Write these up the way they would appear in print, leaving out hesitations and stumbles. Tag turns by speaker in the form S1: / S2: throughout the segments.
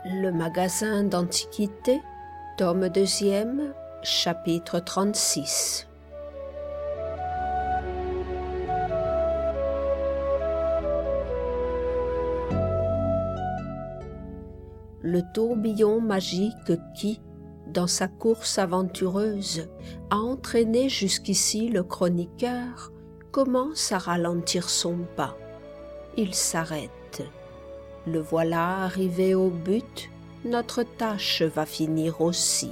S1: Le magasin d'antiquités, tome 2e, chapitre 36. Le tourbillon magique qui, dans sa course aventureuse, a entraîné jusqu'ici le chroniqueur, commence à ralentir son pas. Il s'arrête. Le voilà arrivé au but, notre tâche va finir aussi.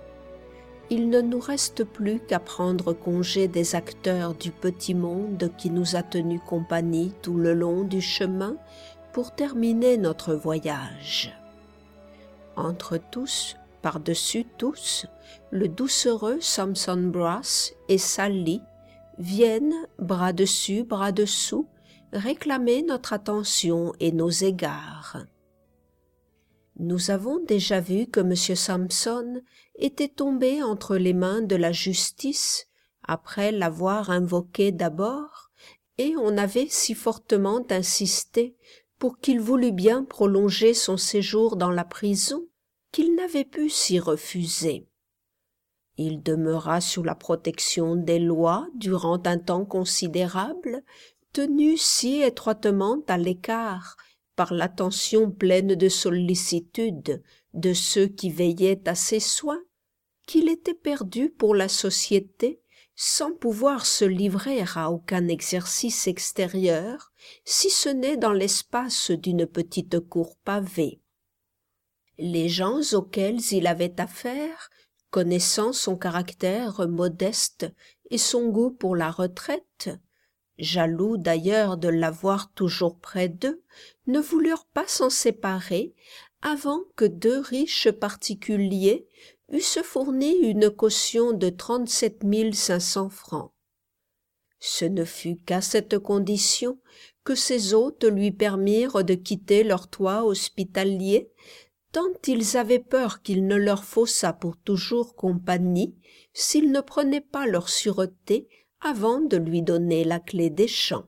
S1: Il ne nous reste plus qu'à prendre congé des acteurs du petit monde qui nous a tenu compagnie tout le long du chemin pour terminer notre voyage. Entre tous, par-dessus tous, le doucereux Samson Brass et Sally viennent, bras dessus, bras dessous, réclamer notre attention et nos égards. Nous avons déjà vu que M. Samson était tombé entre les mains de la justice après l'avoir invoqué d'abord, et on avait si fortement insisté pour qu'il voulût bien prolonger son séjour dans la prison qu'il n'avait pu s'y refuser. Il demeura sous la protection des lois durant un temps considérable, tenu si étroitement à l'écart par l'attention pleine de sollicitude de ceux qui veillaient à ses soins, qu'il était perdu pour la société sans pouvoir se livrer à aucun exercice extérieur, si ce n'est dans l'espace d'une petite cour pavée. Les gens auxquels il avait affaire, connaissant son caractère modeste et son goût pour la retraite, jaloux d'ailleurs de l'avoir toujours près d'eux, ne voulurent pas s'en séparer avant que deux riches particuliers eussent fourni une caution de 37 500 francs. Ce ne fut qu'à cette condition que ses hôtes lui permirent de quitter leur toit hospitalier, tant ils avaient peur qu'il ne leur faussât pour toujours compagnie s'ils ne prenaient pas leur sûreté avant de lui donner la clé des champs.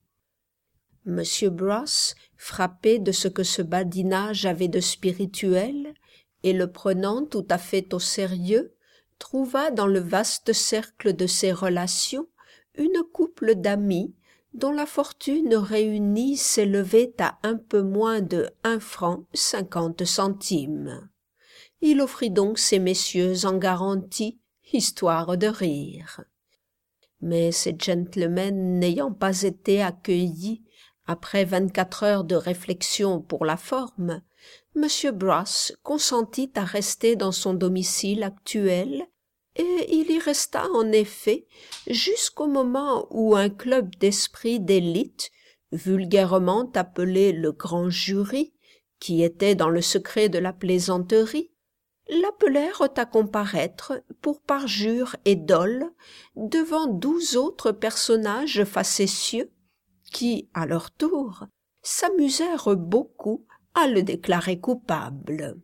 S1: M. Brass, frappé de ce que ce badinage avait de spirituel, et le prenant tout à fait au sérieux, trouva dans le vaste cercle de ses relations une couple d'amis dont la fortune réunie s'élevait à un peu moins de 1 franc 50 centimes. Il offrit donc ces messieurs en garantie, histoire de rire. Mais ces gentlemen n'ayant pas été accueillis après 24 heures de réflexion pour la forme, M. Brass consentit à rester dans son domicile actuel, et il y resta en effet jusqu'au moment où un club d'esprits d'élite, vulgairement appelé le grand jury, qui était dans le secret de la plaisanterie, l'appelèrent à comparaître pour parjure et dol devant 12 autres personnages facétieux qui, à leur tour, s'amusèrent beaucoup à le déclarer coupable.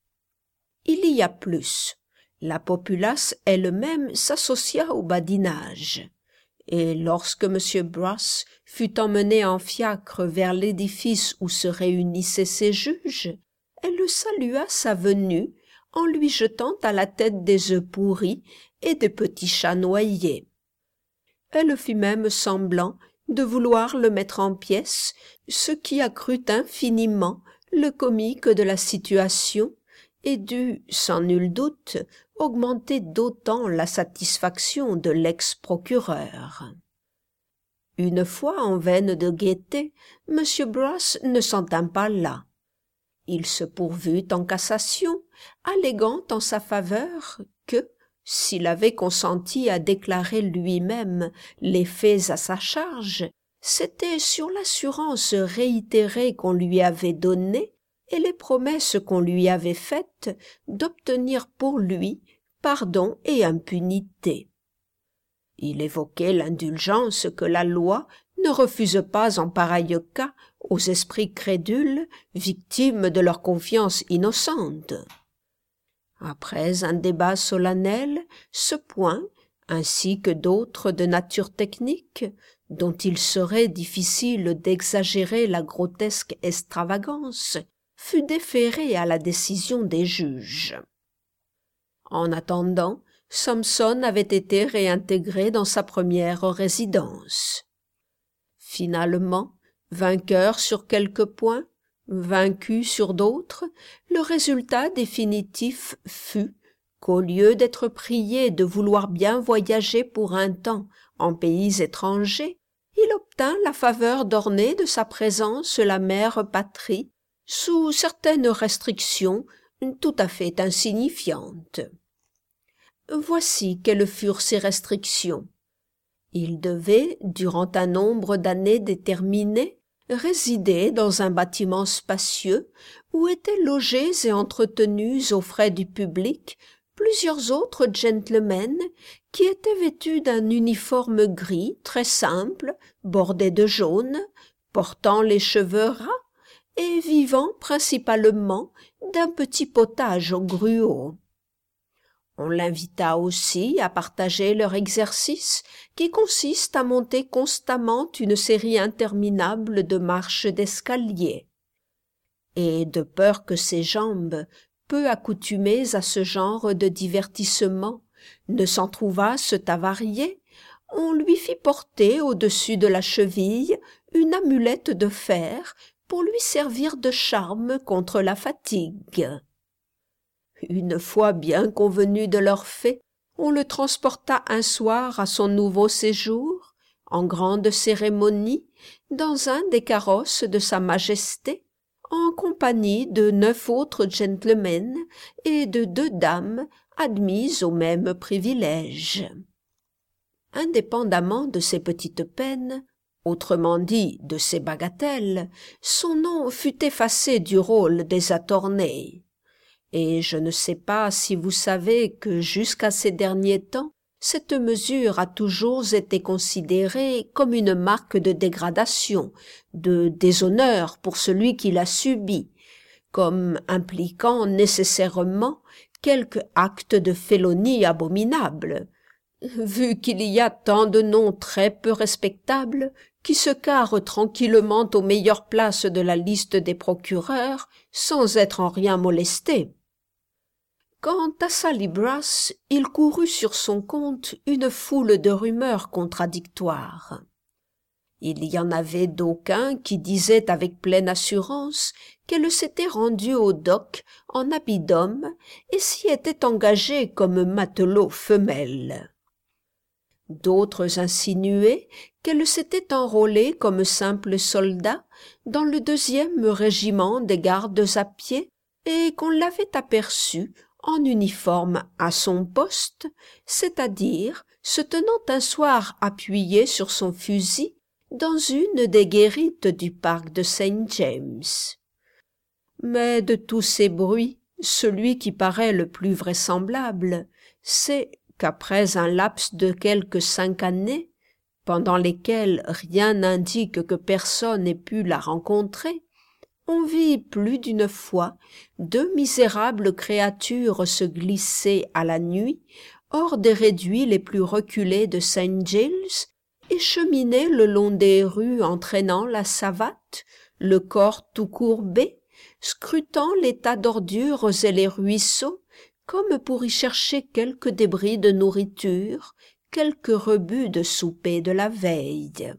S1: Il y a plus. La populace elle-même s'associa au badinage, et lorsque M. Brass fut emmené en fiacre vers l'édifice où se réunissaient ses juges, elle salua sa venue en lui jetant à la tête des œufs pourris et des petits chats noyés. Elle fit même semblant de vouloir le mettre en pièces, ce qui accrut infiniment le comique de la situation et dut, sans nul doute, augmenter d'autant la satisfaction de l'ex-procureur. Une fois en veine de gaieté, M. Brass ne s'en tint pas là. Il se pourvut en cassation, alléguant en sa faveur que, s'il avait consenti à déclarer lui-même les faits à sa charge, c'était sur l'assurance réitérée qu'on lui avait donnée et les promesses qu'on lui avait faites d'obtenir pour lui pardon et impunité. Il évoquait l'indulgence que la loi ne refuse pas en pareil cas aux esprits crédules, victimes de leur confiance innocente. Après un débat solennel, ce point, ainsi que d'autres de nature technique, dont il serait difficile d'exagérer la grotesque extravagance, fut déféré à la décision des juges. En attendant, Samson avait été réintégré dans sa première résidence. Finalement, vainqueur sur quelques points, vaincu sur d'autres, le résultat définitif fut qu'au lieu d'être prié de vouloir bien voyager pour un temps en pays étrangers, il obtint la faveur d'orner de sa présence la mère patrie, sous certaines restrictions tout à fait insignifiantes. Voici quelles furent ces restrictions. Il devait, durant un nombre d'années déterminé, résider dans un bâtiment spacieux où étaient logés et entretenus aux frais du public plusieurs autres gentlemen qui étaient vêtus d'un uniforme gris très simple, bordé de jaune, portant les cheveux ras et vivant principalement d'un petit potage au gruau. On l'invita aussi à partager leur exercice qui consiste à monter constamment une série interminable de marches d'escalier. Et de peur que ses jambes, peu accoutumées à ce genre de divertissement, ne s'en trouvassent avariées, on lui fit porter au-dessus de la cheville une amulette de fer pour lui servir de charme contre la fatigue. Une fois bien convenu de leur fait, on le transporta un soir à son nouveau séjour, en grande cérémonie, dans un des carrosses de sa majesté, en compagnie de 9 autres gentlemen et de 2 dames admises au même privilège. Indépendamment de ces petites peines, autrement dit de ces bagatelles, son nom fut effacé du rôle des attorney. Et je ne sais pas si vous savez que jusqu'à ces derniers temps, cette mesure a toujours été considérée comme une marque de dégradation, de déshonneur pour celui qui l'a subie, comme impliquant nécessairement quelque acte de félonie abominable, vu qu'il y a tant de noms très peu respectables qui se carrent tranquillement aux meilleures places de la liste des procureurs sans être en rien molestés. Quant à Salibras, il courut sur son compte une foule de rumeurs contradictoires. Il y en avait d'aucuns qui disaient avec pleine assurance qu'elle s'était rendue au dock en habit d'homme et s'y était engagée comme matelot femelle. D'autres insinuaient qu'elle s'était enrôlée comme simple soldat dans le 2e régiment des gardes à pied et qu'on l'avait aperçue en uniforme à son poste, c'est-à-dire se tenant un soir appuyé sur son fusil dans une des guérites du parc de Saint James. Mais de tous ces bruits, celui qui paraît le plus vraisemblable, c'est qu'après un laps de quelque 5 années, pendant lesquelles rien n'indique que personne ait pu la rencontrer, on vit plus d'une fois 2 misérables créatures se glisser à la nuit hors des réduits les plus reculés de Saint Giles et cheminer le long des rues entraînant la savate, le corps tout courbé, scrutant les tas d'ordures et les ruisseaux comme pour y chercher quelques débris de nourriture, quelques rebuts de souper de la veille.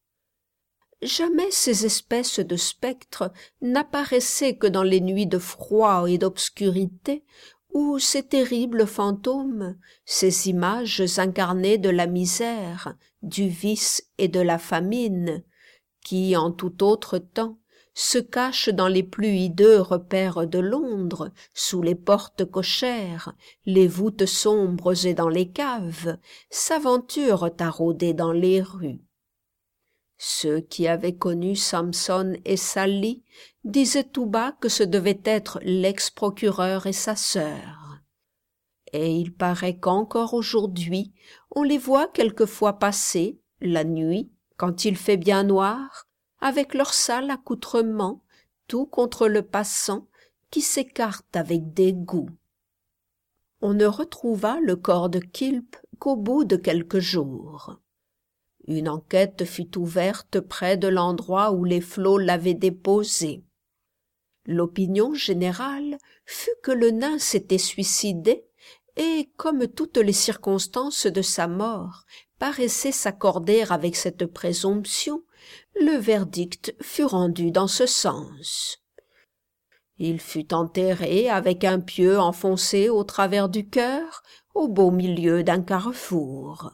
S1: Jamais ces espèces de spectres n'apparaissaient que dans les nuits de froid et d'obscurité, où ces terribles fantômes, ces images incarnées de la misère, du vice et de la famine, qui, en tout autre temps, se cachent dans les plus hideux repères de Londres, sous les portes cochères, les voûtes sombres et dans les caves, s'aventurent à rôder dans les rues. Ceux qui avaient connu Samson et Sally disaient tout bas que ce devait être l'ex-procureur et sa sœur. Et il paraît qu'encore aujourd'hui, on les voit quelquefois passer, la nuit, quand il fait bien noir, avec leur sale accoutrement, tout contre le passant, qui s'écarte avec dégoût. On ne retrouva le corps de Kilp qu'au bout de quelques jours. Une enquête fut ouverte près de l'endroit où les flots l'avaient déposé. L'opinion générale fut que le nain s'était suicidé, et comme toutes les circonstances de sa mort paraissaient s'accorder avec cette présomption, le verdict fut rendu dans ce sens. Il fut enterré avec un pieu enfoncé au travers du cœur, au beau milieu d'un carrefour.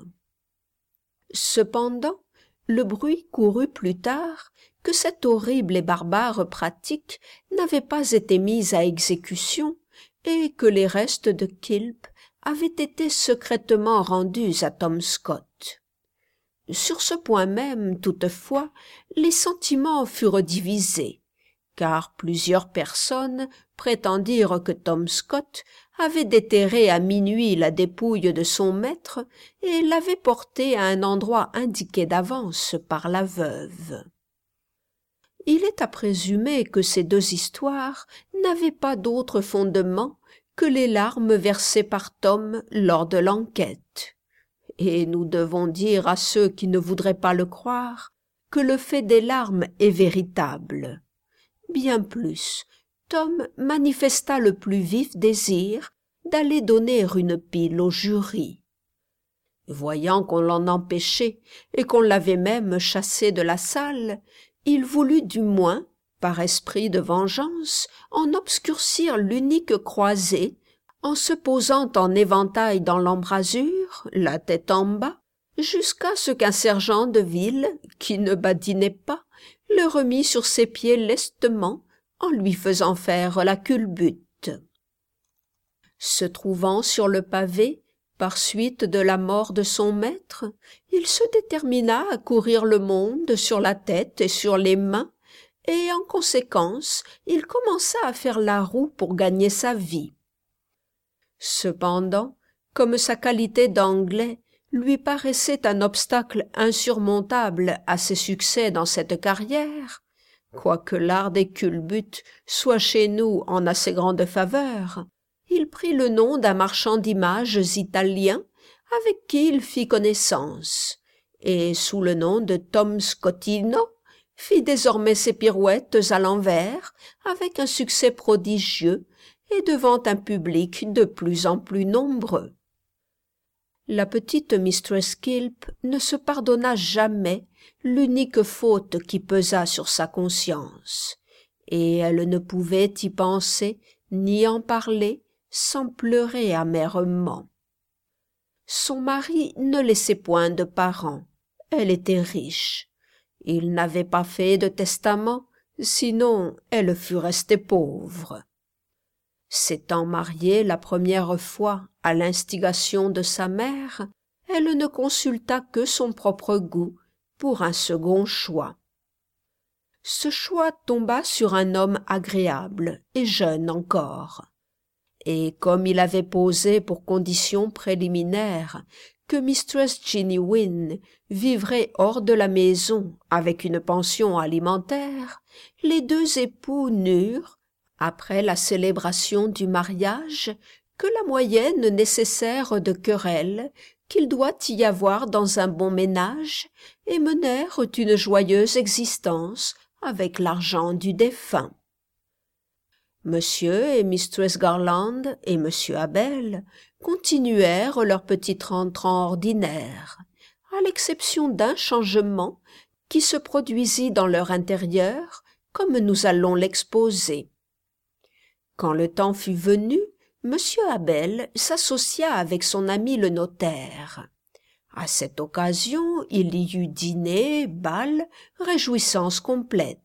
S1: Cependant, le bruit courut plus tard que cette horrible et barbare pratique n'avait pas été mise à exécution et que les restes de Quilp avaient été secrètement rendus à Tom Scott. Sur ce point même, toutefois, les sentiments furent divisés, car plusieurs personnes prétendirent que Tom Scott avait déterré à minuit la dépouille de son maître et l'avait portée à un endroit indiqué d'avance par la veuve. Il est à présumer que ces deux histoires n'avaient pas d'autre fondement que les larmes versées par Tom lors de l'enquête. Et nous devons dire à ceux qui ne voudraient pas le croire que le fait des larmes est véritable. Bien plus, Tom manifesta le plus vif désir d'aller donner une pile au jury. Voyant qu'on l'en empêchait et qu'on l'avait même chassé de la salle, il voulut du moins, par esprit de vengeance, en obscurcir l'unique croisée, en se posant en éventail dans l'embrasure, la tête en bas, jusqu'à ce qu'un sergent de ville, qui ne badinait pas, le remit sur ses pieds lestement, en lui faisant faire la culbute. Se trouvant sur le pavé, par suite de la mort de son maître, il se détermina à courir le monde sur la tête et sur les mains, et en conséquence, il commença à faire la roue pour gagner sa vie. Cependant, comme sa qualité d'anglais lui paraissait un obstacle insurmontable à ses succès dans cette carrière, quoique l'art des culbutes soit chez nous en assez grande faveur, il prit le nom d'un marchand d'images italien avec qui il fit connaissance, et sous le nom de Tom Scottino, fit désormais ses pirouettes à l'envers avec un succès prodigieux et devant un public de plus en plus nombreux. La petite mistress Quilp ne se pardonna jamais l'unique faute qui pesa sur sa conscience, et elle ne pouvait y penser ni en parler sans pleurer amèrement. Son mari ne laissait point de parents, elle était riche. Il n'avait pas fait de testament, sinon elle fût restée pauvre. S'étant mariée la première fois à l'instigation de sa mère, elle ne consulta que son propre goût pour un second choix. Ce choix tomba sur un homme agréable et jeune encore. Et comme il avait posé pour condition préliminaire que mistress Jenny Wynne vivrait hors de la maison avec une pension alimentaire, les deux époux n'eurent, après la célébration du mariage, que la moyenne nécessaire de querelles qu'il doit y avoir dans un bon ménage, et menèrent une joyeuse existence avec l'argent du défunt. Monsieur et mistress Garland et monsieur Abel continuèrent leur petit rentrant ordinaire, à l'exception d'un changement qui se produisit dans leur intérieur, comme nous allons l'exposer. Quand le temps fut venu, monsieur Abel s'associa avec son ami le notaire. À cette occasion, il y eut dîner, bal, réjouissance complète.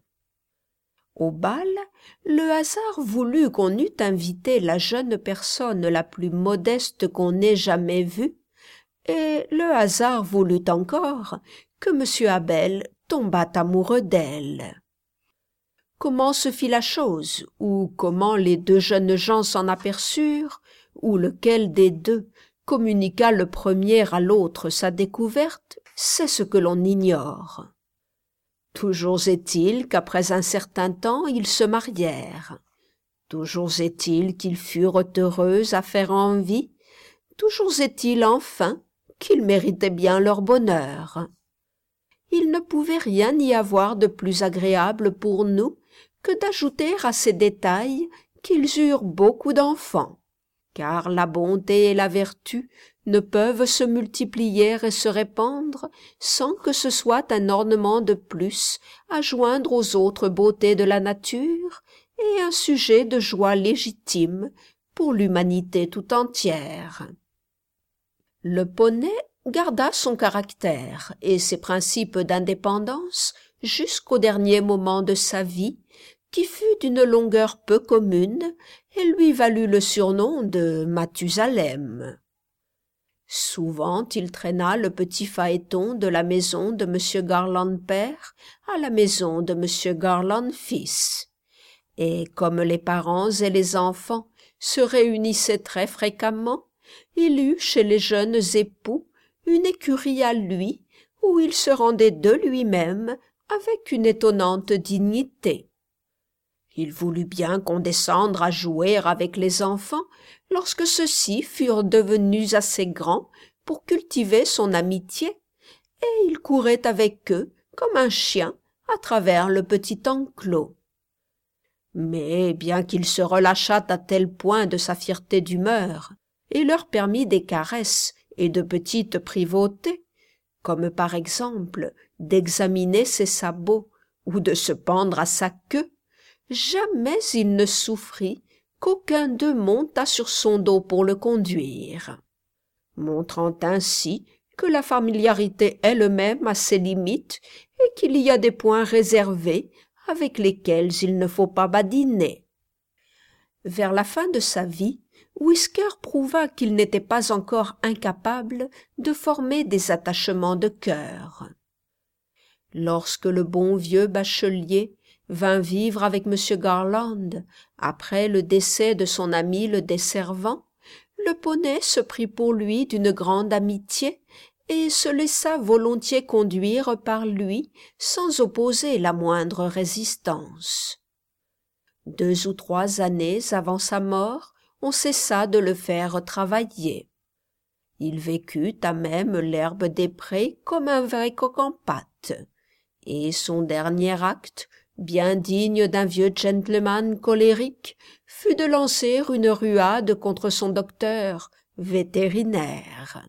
S1: Au bal, le hasard voulut qu'on eût invité la jeune personne la plus modeste qu'on ait jamais vue, et le hasard voulut encore que M. Abel tombât amoureux d'elle. Comment se fit la chose, ou comment les deux jeunes gens s'en aperçurent, ou lequel des deux communiqua le premier à l'autre sa découverte, c'est ce que l'on ignore. Toujours est-il qu'après un certain temps ils se marièrent. Toujours est-il qu'ils furent heureux à faire envie. Toujours est-il enfin qu'ils méritaient bien leur bonheur. Il ne pouvait rien y avoir de plus agréable pour nous que d'ajouter à ces détails qu'ils eurent beaucoup d'enfants, car la bonté et la vertu ne peuvent se multiplier et se répandre sans que ce soit un ornement de plus à joindre aux autres beautés de la nature et un sujet de joie légitime pour l'humanité tout entière. Le poney garda son caractère et ses principes d'indépendance jusqu'au dernier moment de sa vie, qui fut d'une longueur peu commune et lui valut le surnom de Mathusalem. Souvent il traîna le petit phaéton de la maison de M. Garland père à la maison de M. Garland fils, et comme les parents et les enfants se réunissaient très fréquemment, il eut chez les jeunes époux une écurie à lui où il se rendait de lui-même avec une étonnante dignité. Il voulut bien condescendre à jouer avec les enfants lorsque ceux-ci furent devenus assez grands pour cultiver son amitié, et il courait avec eux comme un chien à travers le petit enclos. Mais bien qu'il se relâchât à tel point de sa fierté d'humeur et leur permit des caresses et de petites privautés, comme par exemple d'examiner ses sabots ou de se pendre à sa queue, jamais il ne souffrit qu'aucun d'eux montât sur son dos pour le conduire, montrant ainsi que la familiarité elle-même a ses limites et qu'il y a des points réservés avec lesquels il ne faut pas badiner. Vers la fin de sa vie, Whisker prouva qu'il n'était pas encore incapable de former des attachements de cœur. Lorsque le bon vieux bachelier vint vivre avec M. Garland, après le décès de son ami le desservant, le poney se prit pour lui d'une grande amitié et se laissa volontiers conduire par lui sans opposer la moindre résistance. 2 ou 3 années avant sa mort, on cessa de le faire travailler. Il vécut à même l'herbe des prés comme un vrai coq en pâte, et son dernier acte, bien digne d'un vieux gentleman colérique, fut de lancer une ruade contre son docteur vétérinaire.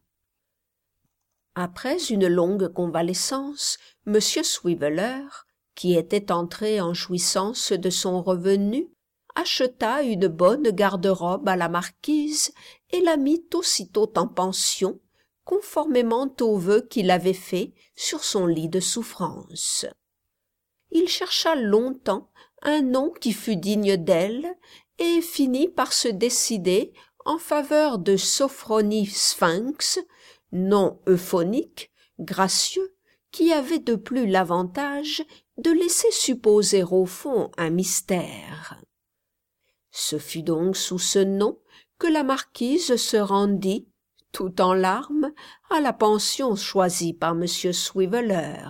S1: Après une longue convalescence, M. Swiveller, qui était entré en jouissance de son revenu, acheta une bonne garde-robe à la marquise et la mit aussitôt en pension, conformément aux vœux qu'il avait faits sur son lit de souffrance. Il chercha longtemps un nom qui fût digne d'elle et finit par se décider en faveur de Sophronie Sphinx, nom euphonique, gracieux, qui avait de plus l'avantage de laisser supposer au fond un mystère. Ce fut donc sous ce nom que la marquise se rendit, tout en larmes, à la pension choisie par M. Swiveller.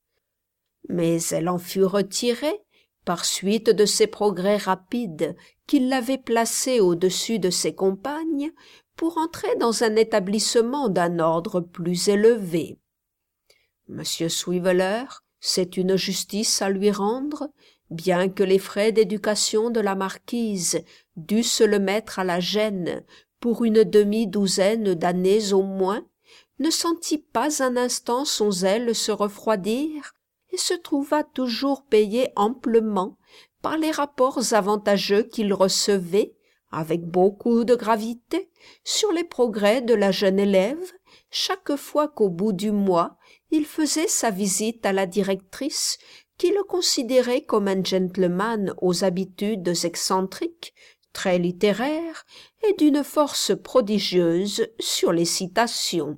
S1: Mais elle en fut retirée, par suite de ses progrès rapides qui l'avaient placée au-dessus de ses compagnes, pour entrer dans un établissement d'un ordre plus élevé. M. Swiveller, c'est une justice à lui rendre, bien que les frais d'éducation de la marquise dussent le mettre à la gêne pour une demi-douzaine d'années au moins, ne sentit pas un instant son zèle se refroidir et se trouva toujours payé amplement par les rapports avantageux qu'il recevait, avec beaucoup de gravité, sur les progrès de la jeune élève, chaque fois qu'au bout du mois il faisait sa visite à la directrice, qui le considérait comme un gentleman aux habitudes excentriques, très littéraire et d'une force prodigieuse sur les citations.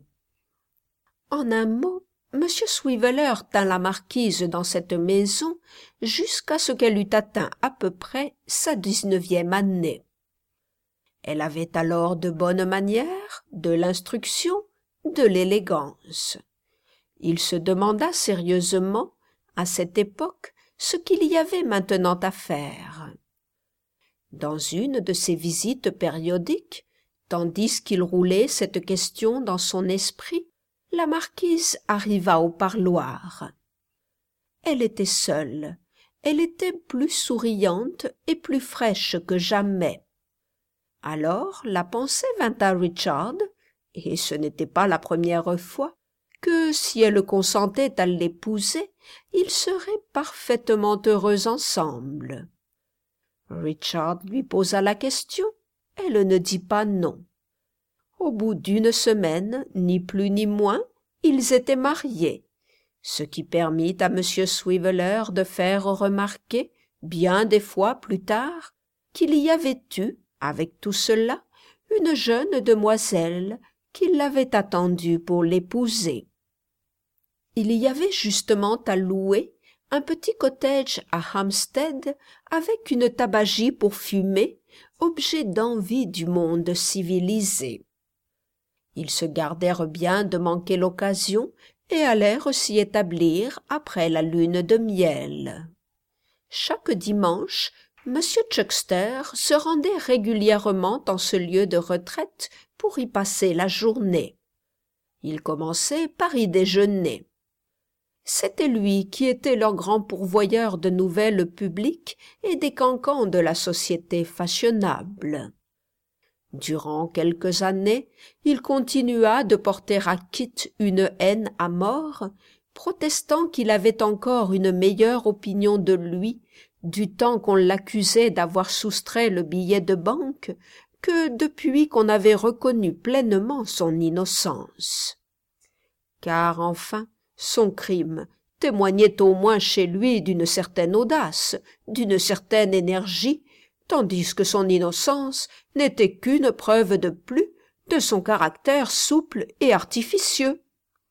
S1: En un mot, M. Swiveller tint la marquise dans cette maison jusqu'à ce qu'elle eût atteint à peu près sa 19e année. Elle avait alors de bonnes manières, de l'instruction, de l'élégance. Il se demanda sérieusement, à cette époque, ce qu'il y avait maintenant à faire. Dans une de ses visites périodiques, tandis qu'il roulait cette question dans son esprit, la marquise arriva au parloir. Elle était seule, elle était plus souriante et plus fraîche que jamais. Alors la pensée vint à Richard, et ce n'était pas la première fois, que si elle consentait à l'épouser, ils seraient parfaitement heureux ensemble. Richard lui posa la question, elle ne dit pas non. Au bout d'une semaine, ni plus ni moins, ils étaient mariés, ce qui permit à M. Swiveller de faire remarquer, bien des fois plus tard, qu'il y avait eu, avec tout cela, une jeune demoiselle qui l'avait attendu pour l'épouser. Il y avait justement à louer un petit cottage à Hampstead avec une tabagie pour fumer, objet d'envie du monde civilisé. Ils se gardèrent bien de manquer l'occasion et allèrent s'y établir après la lune de miel. Chaque dimanche, M. Chuckster se rendait régulièrement en ce lieu de retraite pour y passer la journée. Il commençait par y déjeuner. C'était lui qui était leur grand pourvoyeur de nouvelles publiques et des cancans de la société fashionable. Durant quelques années, il continua de porter à Kit une haine à mort, protestant qu'il avait encore une meilleure opinion de lui du temps qu'on l'accusait d'avoir soustrait le billet de banque que depuis qu'on avait reconnu pleinement son innocence. Car enfin, son crime témoignait au moins chez lui d'une certaine audace, d'une certaine énergie, tandis que son innocence n'était qu'une preuve de plus de son caractère souple et artificieux.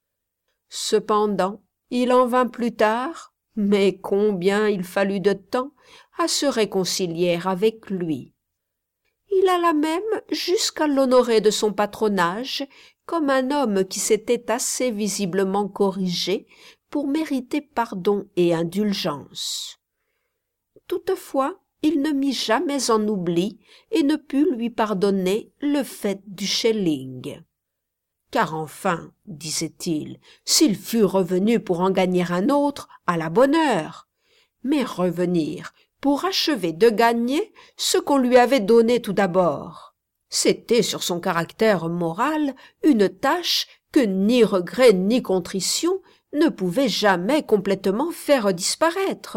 S1: Cependant, il en vint plus tard, mais combien il fallut de temps à se réconcilier avec lui. Il alla même jusqu'à l'honorer de son patronage comme un homme qui s'était assez visiblement corrigé pour mériter pardon et indulgence. Toutefois, il ne mit jamais en oubli et ne put lui pardonner le fait du shilling. Car enfin, disait-il, s'il fût revenu pour en gagner un autre, à la bonne heure. Mais revenir pour achever de gagner ce qu'on lui avait donné tout d'abord, c'était sur son caractère moral une tâche que ni regret ni contrition ne pouvaient jamais complètement faire disparaître.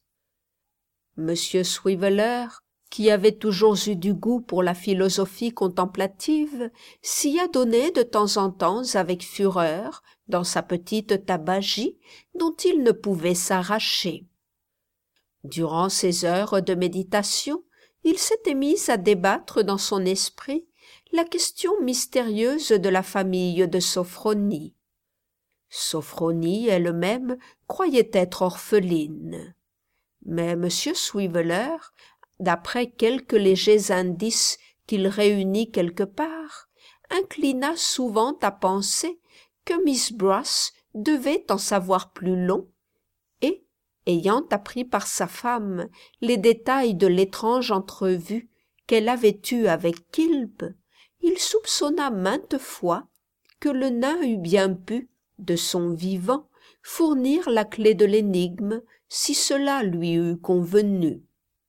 S1: Monsieur Swiveller, qui avait toujours eu du goût pour la philosophie contemplative, s'y adonnait de temps en temps avec fureur dans sa petite tabagie dont il ne pouvait s'arracher. Durant ces heures de méditation, il s'était mis à débattre dans son esprit la question mystérieuse de la famille de Sophronie. Sophronie elle-même croyait être orpheline. Mais M. Swiveller, d'après quelques légers indices qu'il réunit quelque part, inclina souvent à penser que Miss Brass devait en savoir plus long, et, ayant appris par sa femme les détails de l'étrange entrevue qu'elle avait eue avec Kilp, il soupçonna maintes fois que le nain eût bien pu, de son vivant, fournir la clé de l'énigme si cela lui eût convenu.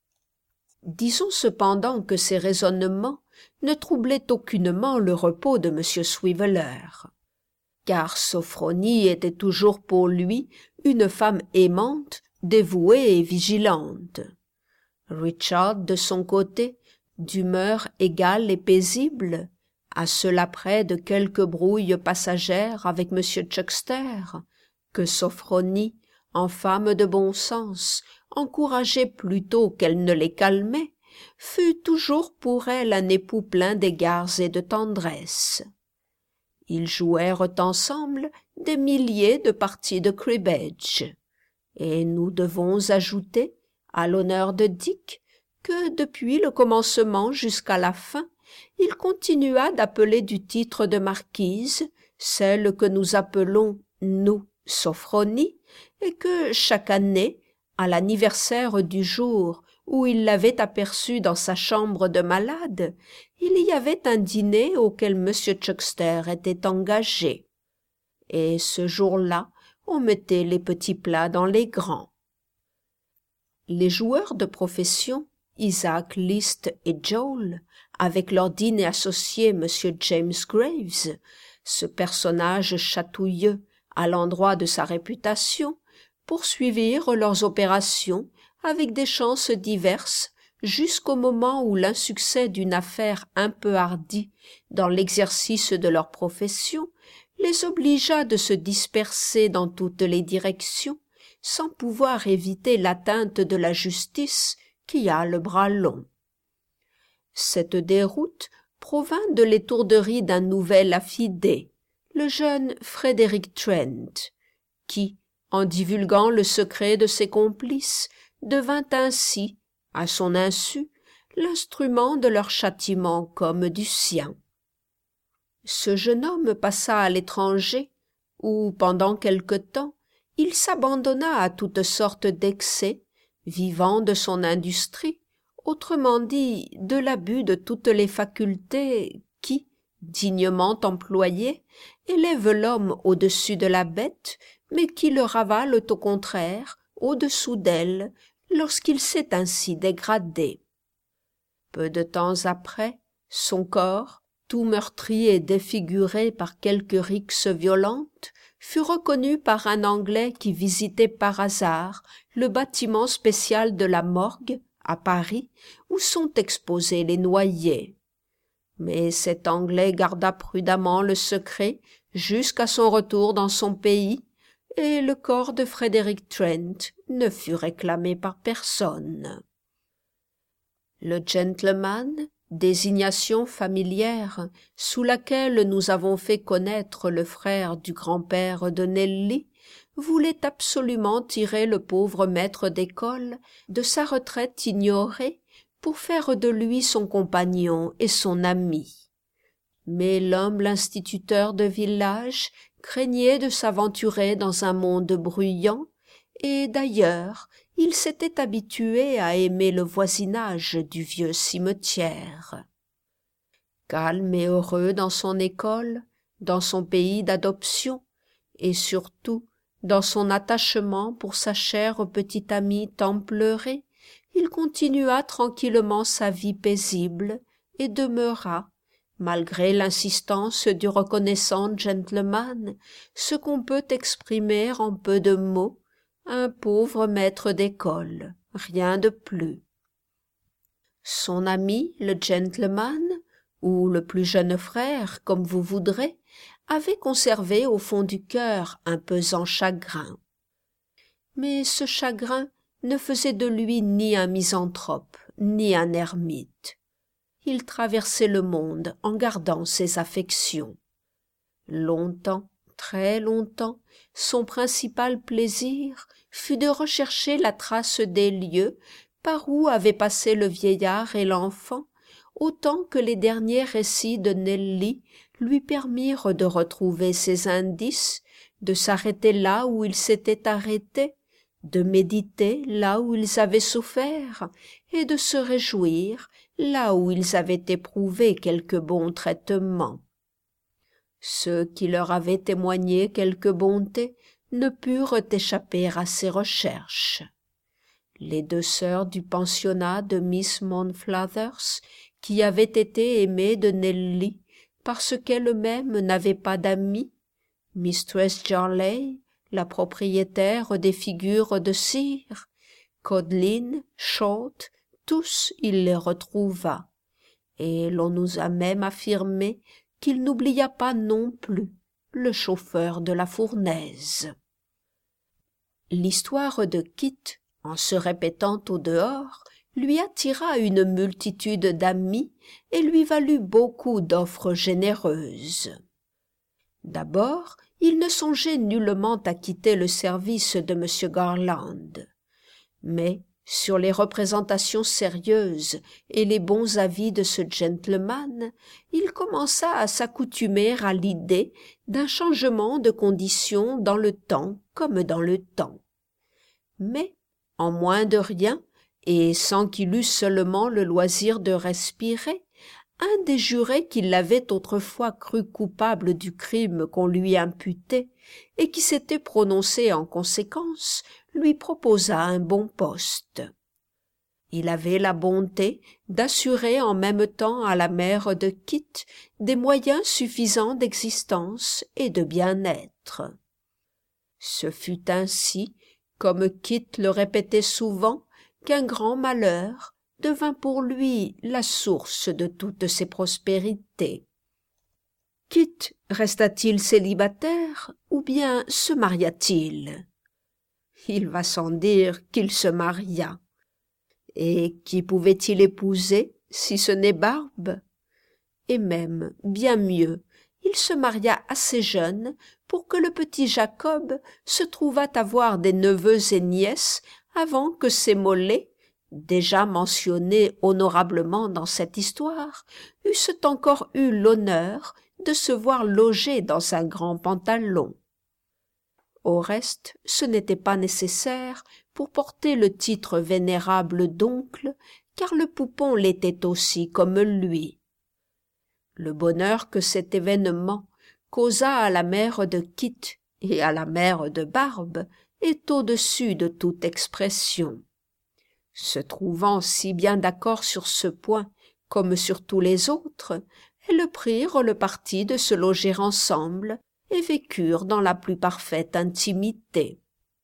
S1: Disons cependant que ces raisonnements ne troublaient aucunement le repos de M. Swiveller, car Sophronie était toujours pour lui une femme aimante, dévouée et vigilante. Richard, de son côté, d'humeur égale et paisible, à cela près de quelques brouilles passagères avec M. Chuckster, que Sophronie, en femme de bon sens, encourageait plutôt qu'elle ne les calmait, fut toujours pour elle un époux plein d'égards et de tendresse. Ils jouèrent ensemble des milliers de parties de cribbage, et nous devons ajouter, à l'honneur de Dick, que depuis le commencement jusqu'à la fin, il continua d'appeler du titre de marquise celle que nous appelons, nous, Sophronie, et que chaque année, à l'anniversaire du jour où il l'avait aperçue dans sa chambre de malade, il y avait un dîner auquel M. Chuckster était engagé. Et ce jour-là, on mettait les petits plats dans les grands. Les joueurs de profession, Isaac List et Joel, avec leur digne et associé M. James Graves, ce personnage chatouilleux à l'endroit de sa réputation, poursuivirent leurs opérations avec des chances diverses jusqu'au moment où l'insuccès d'une affaire un peu hardie dans l'exercice de leur profession les obligea de se disperser dans toutes les directions sans pouvoir éviter l'atteinte de la justice qui a le bras long. Cette déroute provint de l'étourderie d'un nouvel affidé, le jeune Frederick Trent, qui, en divulguant le secret de ses complices, devint ainsi, à son insu, l'instrument de leur châtiment comme du sien. Ce jeune homme passa à l'étranger, où, pendant quelque temps, il s'abandonna à toutes sortes d'excès, vivant de son industrie, autrement dit de l'abus de toutes les facultés qui, dignement employées, élèvent l'homme au-dessus de la bête, mais qui le ravalent au contraire au-dessous d'elle lorsqu'il s'est ainsi dégradé. Peu de temps après, son corps, tout meurtri et défiguré par quelque rixe violente, fut reconnu par un Anglais qui visitait par hasard le bâtiment spécial de la morgue, à Paris, où sont exposés les noyés. Mais cet Anglais garda prudemment le secret jusqu'à son retour dans son pays, et le corps de Frederick Trent ne fut réclamé par personne. Le gentleman, désignation familière sous laquelle nous avons fait connaître le frère du grand-père de Nelly, voulait absolument tirer le pauvre maître d'école de sa retraite ignorée pour faire de lui son compagnon et son ami. Mais l'humble instituteur de village craignait de s'aventurer dans un monde bruyant, et d'ailleurs il s'était habitué à aimer le voisinage du vieux cimetière. Calme et heureux dans son école, dans son pays d'adoption, et surtout dans son attachement pour sa chère petite amie tant pleurée, il continua tranquillement sa vie paisible et demeura, malgré l'insistance du reconnaissant gentleman, ce qu'on peut exprimer en peu de mots, un pauvre maître d'école, rien de plus. Son ami, le gentleman, ou le plus jeune frère, comme vous voudrez, avait conservé au fond du cœur un pesant chagrin. Mais ce chagrin ne faisait de lui ni un misanthrope, ni un ermite. Il traversait le monde en gardant ses affections. Longtemps, très longtemps, son principal plaisir fut de rechercher la trace des lieux par où avaient passé le vieillard et l'enfant, autant que les derniers récits de Nelly lui permirent de retrouver ces indices, de s'arrêter là où ils s'étaient arrêtés, de méditer là où ils avaient souffert, et de se réjouir là où ils avaient éprouvé quelque bon traitement. Ceux qui leur avaient témoigné quelque bonté ne purent échapper à ces recherches. Les deux sœurs du pensionnat de Miss Monflathers, qui avaient été aimées de Nelly parce qu'elle-même n'avait pas d'amis, Mistress Jarley, la propriétaire des figures de cire, Codlin, Short, tous il les retrouva, et l'on nous a même affirmé qu'il n'oublia pas non plus le chauffeur de la fournaise. L'histoire de Kit, en se répétant au dehors, lui attira une multitude d'amis et lui valut beaucoup d'offres généreuses. D'abord, il ne songeait nullement à quitter le service de M. Garland. Mais, sur les représentations sérieuses et les bons avis de ce gentleman, il commença à s'accoutumer à l'idée d'un changement de condition dans le temps comme dans le temps. Mais, en moins de rien, et sans qu'il eût seulement le loisir de respirer, un des jurés qui l'avait autrefois cru coupable du crime qu'on lui imputait et qui s'était prononcé en conséquence lui proposa un bon poste. Il avait la bonté d'assurer en même temps à la mère de Kit des moyens suffisants d'existence et de bien-être. Ce fut ainsi, comme Kit le répétait souvent, qu'un grand malheur devint pour lui la source de toutes ses prospérités. Kit resta-t-il célibataire ou bien se maria-t-il? Il va sans dire qu'il se maria. Et qui pouvait-il épouser si ce n'est Barbe? Et même, bien mieux, il se maria assez jeune pour que le petit Jacob se trouvât avoir des neveux et nièces avant que ces mollets, déjà mentionnés honorablement dans cette histoire, eussent encore eu l'honneur de se voir loger dans un grand pantalon. Au reste, ce n'était pas nécessaire pour porter le titre vénérable d'oncle, car le poupon l'était aussi comme lui. Le bonheur que cet événement causa à la mère de Kit et à la mère de Barbe est au-dessus de toute expression. Se trouvant si bien d'accord sur ce point comme sur tous les autres, elles prirent le parti de se loger ensemble et vécurent dans la plus parfaite intimité.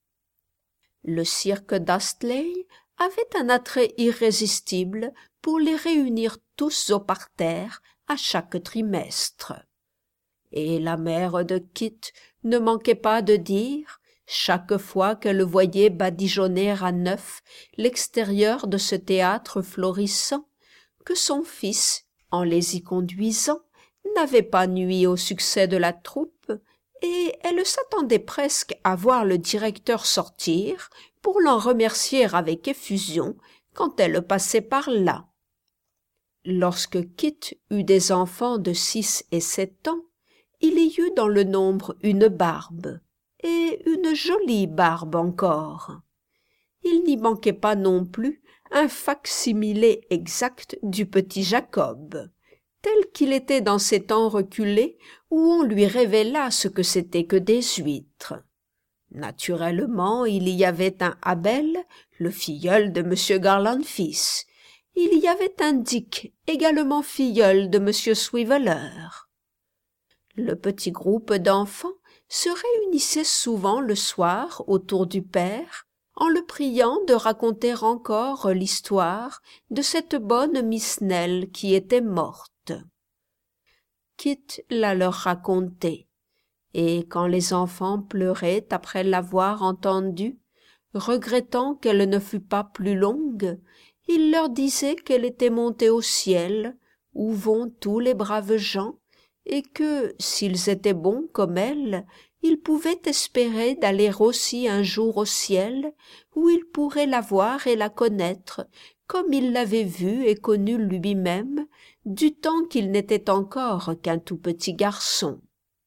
S1: Le cirque d'Astley avait un attrait irrésistible pour les réunir tous au parterre à chaque trimestre. Et la mère de Kit ne manquait pas de dire, chaque fois qu'elle voyait badigeonner à neuf l'extérieur de ce théâtre florissant, que son fils, en les y conduisant, n'avait pas nui au succès de la troupe, et elle s'attendait presque à voir le directeur sortir pour l'en remercier avec effusion quand elle passait par là. Lorsque Kit eut des enfants de 6 et 7 ans, il y eut dans le nombre une Barbe, et une jolie Barbe encore. Il n'y manquait pas non plus un fac-similé exact du petit Jacob, tel qu'il était dans ces temps reculés où on lui révéla ce que c'était que des huîtres. Naturellement, il y avait un Abel, le filleul de M. Garland fils. Il y avait un Dick, également filleul de M. Swiveller. Le petit groupe d'enfants se réunissait souvent le soir autour du père, en le priant de raconter encore l'histoire de cette bonne Miss Nell qui était morte. Kit la leur racontait, et quand les enfants pleuraient après l'avoir entendue, regrettant qu'elle ne fût pas plus longue, il leur disait qu'elle était montée au ciel, où vont tous les braves gens, et que, s'ils étaient bons comme elle, ils pouvaient espérer d'aller aussi un jour au ciel, où ils pourraient la voir et la connaître, comme il l'avait vue et connue lui-même, du temps qu'il n'était encore qu'un tout petit garçon.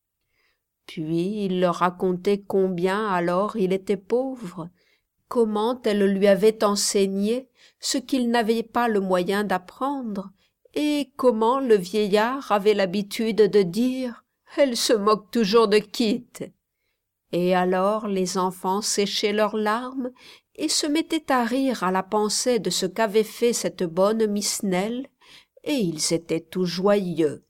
S1: Puis il leur racontait combien alors il était pauvre, comment elle lui avait enseigné ce qu'il n'avait pas le moyen d'apprendre, et comment le vieillard avait l'habitude de dire « Elle se moque toujours de Kit ». Et alors les enfants séchaient leurs larmes et se mettaient à rire à la pensée de ce qu'avait fait cette bonne Miss Nell, et ils étaient tout joyeux.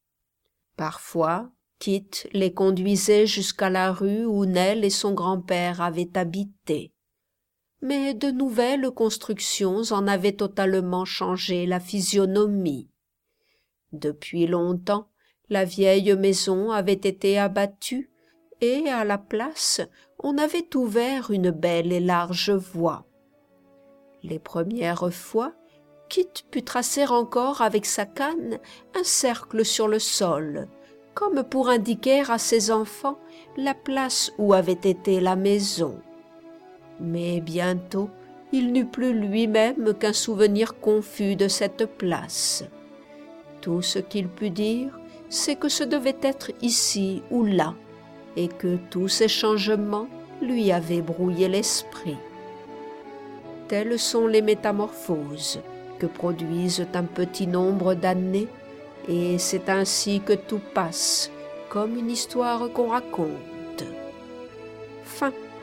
S1: Parfois, Kit les conduisait jusqu'à la rue où Nell et son grand-père avaient habité. Mais de nouvelles constructions en avaient totalement changé la physionomie. Depuis longtemps, la vieille maison avait été abattue, et à la place, on avait ouvert une belle et large voie. Les premières fois, Kit put tracer encore avec sa canne un cercle sur le sol, comme pour indiquer à ses enfants la place où avait été la maison. Mais bientôt, il n'eut plus lui-même qu'un souvenir confus de cette place. Tout ce qu'il put dire, c'est que ce devait être ici ou là, et que tous ces changements lui avaient brouillé l'esprit. Telles sont les métamorphoses que produisent un petit nombre d'années, et c'est ainsi que tout passe, comme une histoire qu'on raconte. Fin.